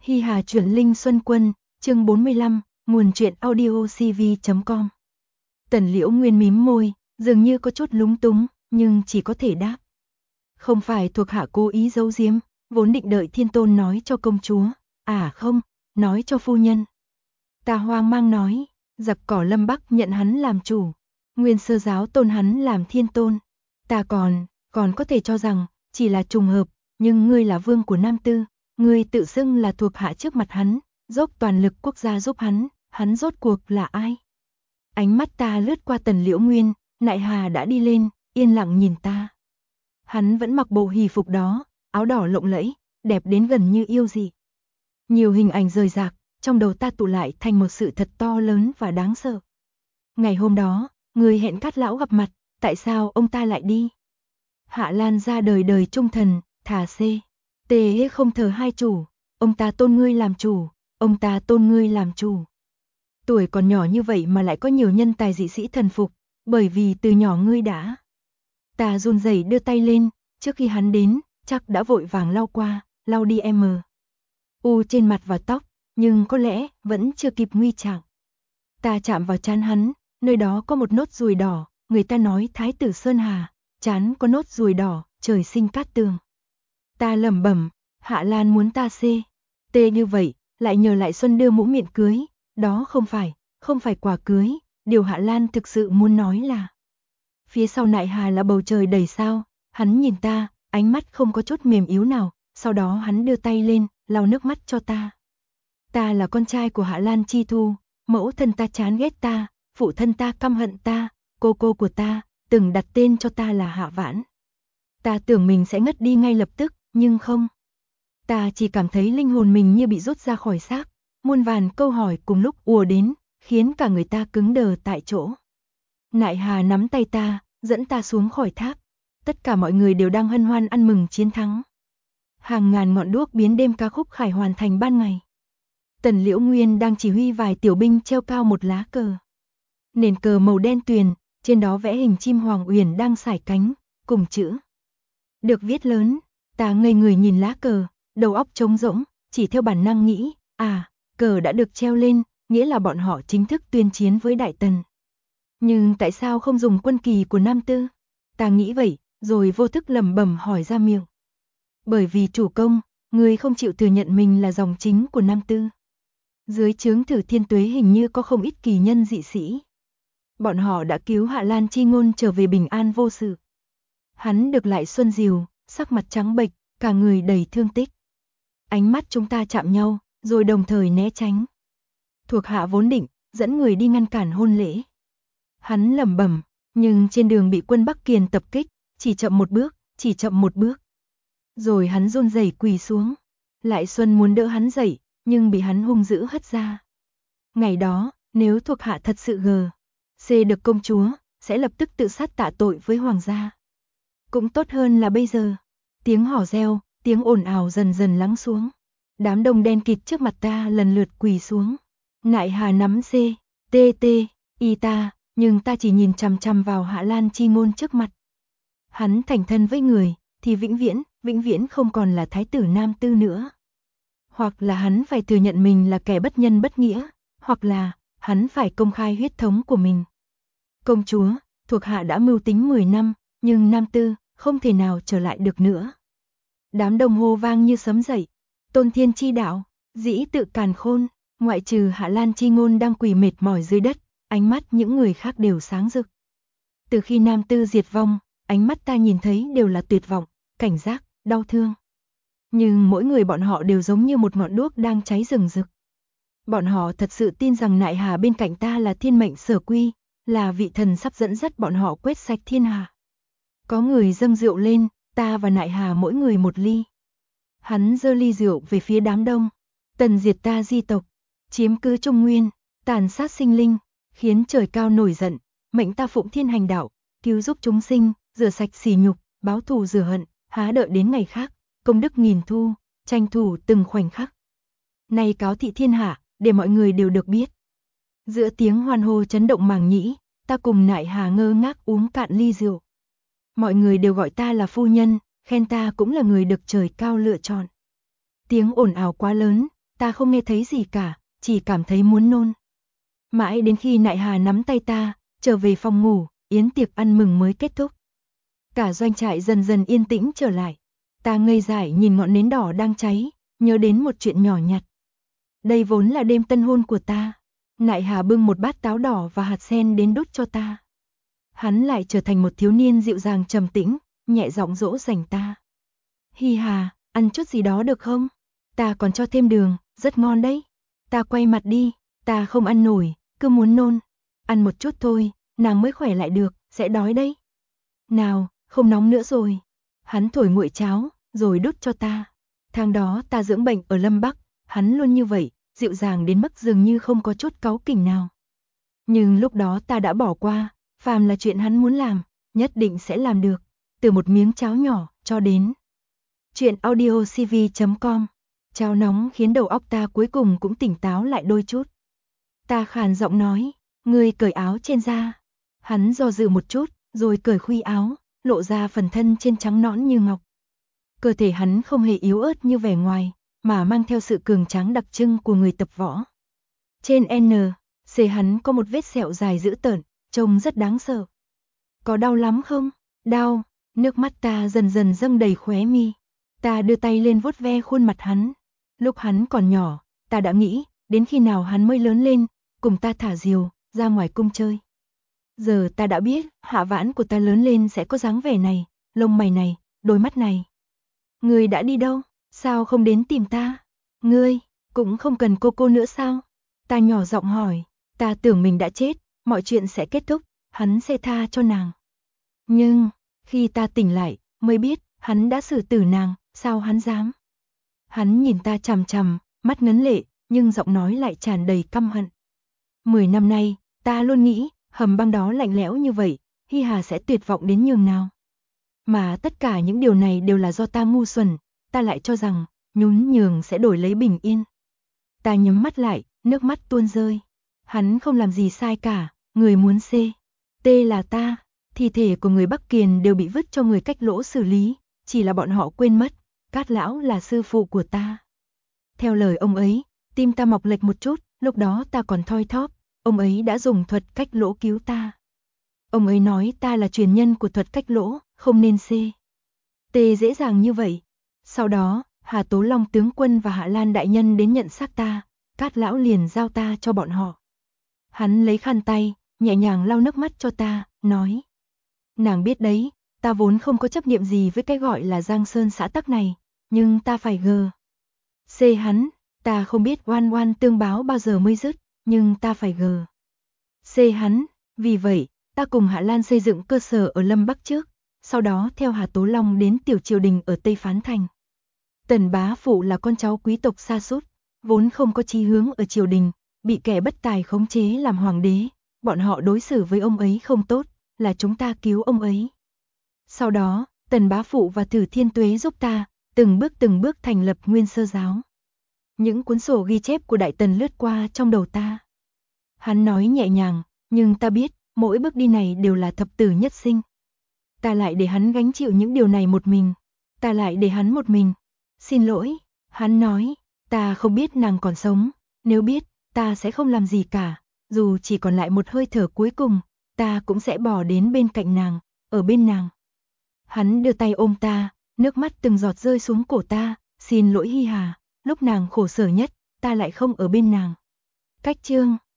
Hi Hà chuyển linh Xuân Quân, chương 45, nguồn truyện audio cv.com. Tần Liễu Nguyên mím môi, dường như có chút lúng túng, nhưng chỉ có thể đáp. Không phải thuộc hạ cố ý giấu giếm, vốn định đợi Thiên Tôn nói cho công chúa, à không, nói cho phu nhân. Ta hoang mang nói, giặc cỏ Lâm Bắc nhận hắn làm chủ, Nguyên Sơ giáo tôn hắn làm Thiên Tôn. Ta còn có thể cho rằng, chỉ là trùng hợp, nhưng ngươi là vương của Nam Tư, ngươi tự xưng là thuộc hạ trước mặt hắn, dốc toàn lực quốc gia giúp hắn rốt cuộc là ai? Ánh mắt ta lướt qua Tần Liễu Nguyên, Nại Hà đã đi lên, yên lặng nhìn ta. Hắn vẫn mặc bộ hỷ phục đó, áo đỏ lộng lẫy, đẹp đến gần như yêu dị. Nhiều hình ảnh rời rạc, trong đầu ta tụ lại thành một sự thật to lớn và đáng sợ. Ngày hôm đó, người hẹn Cát lão gặp mặt, tại sao ông ta lại đi? Hạ Lan ra đời đời trung thần, thà tê không thờ hai chủ, ông ta tôn ngươi làm chủ, ông ta tôn ngươi làm chủ. Tuổi còn nhỏ như vậy mà lại có nhiều nhân tài dị sĩ thần phục, bởi vì từ nhỏ ngươi đã. Ta run rẩy đưa tay lên, trước khi hắn đến, chắc đã vội vàng lau đi trên mặt và tóc, nhưng có lẽ vẫn chưa kịp nguy trạng. Ta chạm vào trán hắn, nơi đó có một nốt ruồi đỏ, người ta nói Thái tử Sơn Hà, trán có nốt ruồi đỏ, trời sinh cát tường. Ta lẩm bẩm, Hạ Lan muốn ta tê như vậy, lại nhờ Lại Xuân đưa mũ miệng cưới, đó không phải quà cưới, điều Hạ Lan thực sự muốn nói là. Phía sau Nại Hà là bầu trời đầy sao, hắn nhìn ta, ánh mắt không có chút mềm yếu nào, sau đó hắn đưa tay lên, lau nước mắt cho ta. Ta là con trai của Hạ Lan Chi Thu, mẫu thân ta chán ghét ta, phụ thân ta căm hận ta, cô của ta, từng đặt tên cho ta là Hạ Vãn. Ta tưởng mình sẽ ngất đi ngay lập tức, nhưng không. Ta chỉ cảm thấy linh hồn mình như bị rút ra khỏi xác, muôn vàn câu hỏi cùng lúc ùa đến, khiến cả người ta cứng đờ tại chỗ. Nại Hà nắm tay ta, dẫn ta xuống khỏi tháp. Tất cả mọi người đều đang hân hoan ăn mừng chiến thắng. Hàng ngàn ngọn đuốc biến đêm ca khúc khải hoàn thành ban ngày. Tần Liễu Nguyên đang chỉ huy vài tiểu binh treo cao một lá cờ. Nền cờ màu đen tuyền, trên đó vẽ hình chim hoàng uyển đang sải cánh, cùng chữ được viết lớn. Ta ngây người nhìn lá cờ, đầu óc trống rỗng, chỉ theo bản năng nghĩ, cờ đã được treo lên, nghĩa là bọn họ chính thức tuyên chiến với Đại Tần. Nhưng tại sao không dùng quân kỳ của Nam Tư? Ta nghĩ vậy, rồi vô thức lẩm bẩm hỏi ra miệng. Bởi vì chủ công, người không chịu thừa nhận mình là dòng chính của Nam Tư. Dưới trướng Thử Thiên Tuế hình như có không ít kỳ nhân dị sĩ. Bọn họ đã cứu Hạ Lan Chi Ngôn trở về bình an vô sự. Hắn được Lại Xuân dìu, sắc mặt trắng bệch, cả người đầy thương tích. Ánh mắt chúng ta chạm nhau, rồi đồng thời né tránh. Thuộc hạ vốn định dẫn người đi ngăn cản hôn lễ. Hắn lẩm bẩm, nhưng trên đường bị quân Bắc Kiền tập kích, chỉ chậm một bước. Rồi hắn run rẩy quỳ xuống. Lại Xuân muốn đỡ hắn dậy, nhưng bị hắn hung dữ hất ra. Ngày đó, nếu thuộc hạ thật sự được công chúa, sẽ lập tức tự sát tạ tội với hoàng gia. Cũng tốt hơn là bây giờ. Tiếng hò reo, tiếng ồn ào dần dần lắng xuống. Đám đông đen kịt trước mặt ta lần lượt quỳ xuống. Nại Hà nắm ta, nhưng ta chỉ nhìn chằm chằm vào Hạ Lan Chi Ngôn trước mặt. Hắn thành thân với người, thì vĩnh viễn không còn là thái tử Nam Tư nữa. Hoặc là hắn phải thừa nhận mình là kẻ bất nhân bất nghĩa, hoặc là hắn phải công khai huyết thống của mình. Công chúa, thuộc hạ đã mưu tính 10 năm, nhưng Nam Tư không thể nào trở lại được nữa. Đám đông hô vang như sấm dậy. Tôn Thiên chi đạo, dĩ tự càn khôn, ngoại trừ Hạ Lan Chi Ngôn đang quỳ mệt mỏi dưới đất, ánh mắt những người khác đều sáng rực. Từ khi Nam Tư diệt vong, ánh mắt ta nhìn thấy đều là tuyệt vọng, cảnh giác, đau thương. Nhưng mỗi người bọn họ đều giống như một ngọn đuốc đang cháy rừng rực. Bọn họ thật sự tin rằng Nại Hà bên cạnh ta là thiên mệnh sở quy, là vị thần sắp dẫn dắt bọn họ quét sạch thiên hà. Có người dâng rượu lên, ta và Nại Hà mỗi người một ly. Hắn giơ ly rượu về phía đám đông. Tần diệt ta di tộc, chiếm cứ Trung Nguyên, tàn sát sinh linh, khiến trời cao nổi giận, mệnh ta phụng thiên hành đạo, cứu giúp chúng sinh, rửa sạch sỉ nhục, báo thù rửa hận, há đợi đến ngày khác, công đức nghìn thu, tranh thủ từng khoảnh khắc. Nay cáo thị thiên hạ, để mọi người đều được biết. Giữa tiếng hoan hô chấn động màng nhĩ, ta cùng Nại Hà ngơ ngác uống cạn ly rượu. Mọi người đều gọi ta là phu nhân, khen ta cũng là người được trời cao lựa chọn. Tiếng ồn ào quá lớn, ta không nghe thấy gì cả, chỉ cảm thấy muốn nôn. Mãi đến khi Nại Hà nắm tay ta, trở về phòng ngủ, yến tiệc ăn mừng mới kết thúc. Cả doanh trại dần dần yên tĩnh trở lại. Ta ngây dại nhìn ngọn nến đỏ đang cháy, nhớ đến một chuyện nhỏ nhặt. Đây vốn là đêm tân hôn của ta. Nại Hà bưng một bát táo đỏ và hạt sen đến đút cho ta. Hắn lại trở thành một thiếu niên dịu dàng trầm tĩnh, nhẹ giọng dỗ dành ta. Hi Hà, ăn chút gì đó được không? Ta còn cho thêm đường, rất ngon đấy. Ta quay mặt đi, ta không ăn nổi, cứ muốn nôn. Ăn một chút thôi, nàng mới khỏe lại được, sẽ đói đấy. Nào, không nóng nữa rồi. Hắn thổi nguội cháo, rồi đút cho ta. Tháng đó ta dưỡng bệnh ở Lâm Bắc, hắn luôn như vậy, dịu dàng đến mức dường như không có chút cáu kỉnh nào. Nhưng lúc đó ta đã bỏ qua, phàm là chuyện hắn muốn làm, nhất định sẽ làm được. Từ một miếng cháo nhỏ, cho đến chuyện audiocv.com. Cháo nóng khiến đầu óc ta cuối cùng cũng tỉnh táo lại đôi chút. Ta khàn giọng nói, ngươi cởi áo trên ra. Hắn do dự một chút, rồi cởi khuy áo, lộ ra phần thân trên trắng nõn như ngọc. Cơ thể hắn không hề yếu ớt như vẻ ngoài, mà mang theo sự cường tráng đặc trưng của người tập võ. Trên C hắn có một vết sẹo dài dữ tợn, trông rất đáng sợ. Có đau lắm không? Đau, nước mắt ta dần dần dâng đầy khóe mi. Ta đưa tay lên vuốt ve khuôn mặt hắn. Lúc hắn còn nhỏ, ta đã nghĩ, đến khi nào hắn mới lớn lên, cùng ta thả diều, ra ngoài cung chơi. Giờ ta đã biết, Hạ Vãn của ta lớn lên sẽ có dáng vẻ này, lông mày này, đôi mắt này. Ngươi đã đi đâu? Sao không đến tìm ta? Ngươi, cũng không cần cô nữa sao? Ta nhỏ giọng hỏi, ta tưởng mình đã chết, mọi chuyện sẽ kết thúc, hắn sẽ tha cho nàng. Nhưng, khi ta tỉnh lại, mới biết, hắn đã xử tử nàng, sao hắn dám? Hắn nhìn ta chằm chằm, mắt ngấn lệ, nhưng giọng nói lại tràn đầy căm hận. 10 năm nay, ta luôn nghĩ, hầm băng đó lạnh lẽo như vậy, Hi Hà sẽ tuyệt vọng đến nhường nào. Mà tất cả những điều này đều là do ta ngu xuẩn, ta lại cho rằng, nhún nhường sẽ đổi lấy bình yên. Ta nhắm mắt lại, nước mắt tuôn rơi. Hắn không làm gì sai cả, người muốn T là ta. Thi thể của người Bắc Kiền đều bị vứt cho người cách lỗ xử lý, chỉ là bọn họ quên mất, Cát lão là sư phụ của ta. Theo lời ông ấy, tim ta mọc lệch một chút, lúc đó ta còn thoi thóp, ông ấy đã dùng thuật cách lỗ cứu ta. Ông ấy nói ta là truyền nhân của thuật cách lỗ, không nên T dễ dàng như vậy. Sau đó, Hà Tố Long tướng quân và Hạ Lan đại nhân đến nhận xác ta, Cát lão liền giao ta cho bọn họ. Hắn lấy khăn tay, nhẹ nhàng lau nước mắt cho ta, nói. Nàng biết đấy, ta vốn không có chấp niệm gì với cái gọi là Giang Sơn xã tắc này, nhưng ta phải hắn, ta không biết oan oan tương báo bao giờ mới dứt, nhưng ta phải hắn, vì vậy, ta cùng Hạ Lan xây dựng cơ sở ở Lâm Bắc trước, sau đó theo Hà Tố Long đến tiểu triều đình ở Tây Phán Thành. Tần bá phụ là con cháu quý tộc sa sút, vốn không có chí hướng ở triều đình, bị kẻ bất tài khống chế làm hoàng đế, bọn họ đối xử với ông ấy không tốt, là chúng ta cứu ông ấy. Sau đó, Tần bá phụ và Thử Thiên Tuế giúp ta, từng bước thành lập Nguyên Sơ giáo. Những cuốn sổ ghi chép của Đại Tần lướt qua trong đầu ta. Hắn nói nhẹ nhàng, nhưng ta biết, mỗi bước đi này đều là thập tử nhất sinh. Ta lại để hắn gánh chịu những điều này một mình. Ta lại để hắn một mình. Xin lỗi, hắn nói, ta không biết nàng còn sống, nếu biết, ta sẽ không làm gì cả, dù chỉ còn lại một hơi thở cuối cùng, ta cũng sẽ bỏ đến bên cạnh nàng, ở bên nàng. Hắn đưa tay ôm ta, nước mắt từng giọt rơi xuống cổ ta, xin lỗi Hi Hà, lúc nàng khổ sở nhất, ta lại không ở bên nàng. Cách chương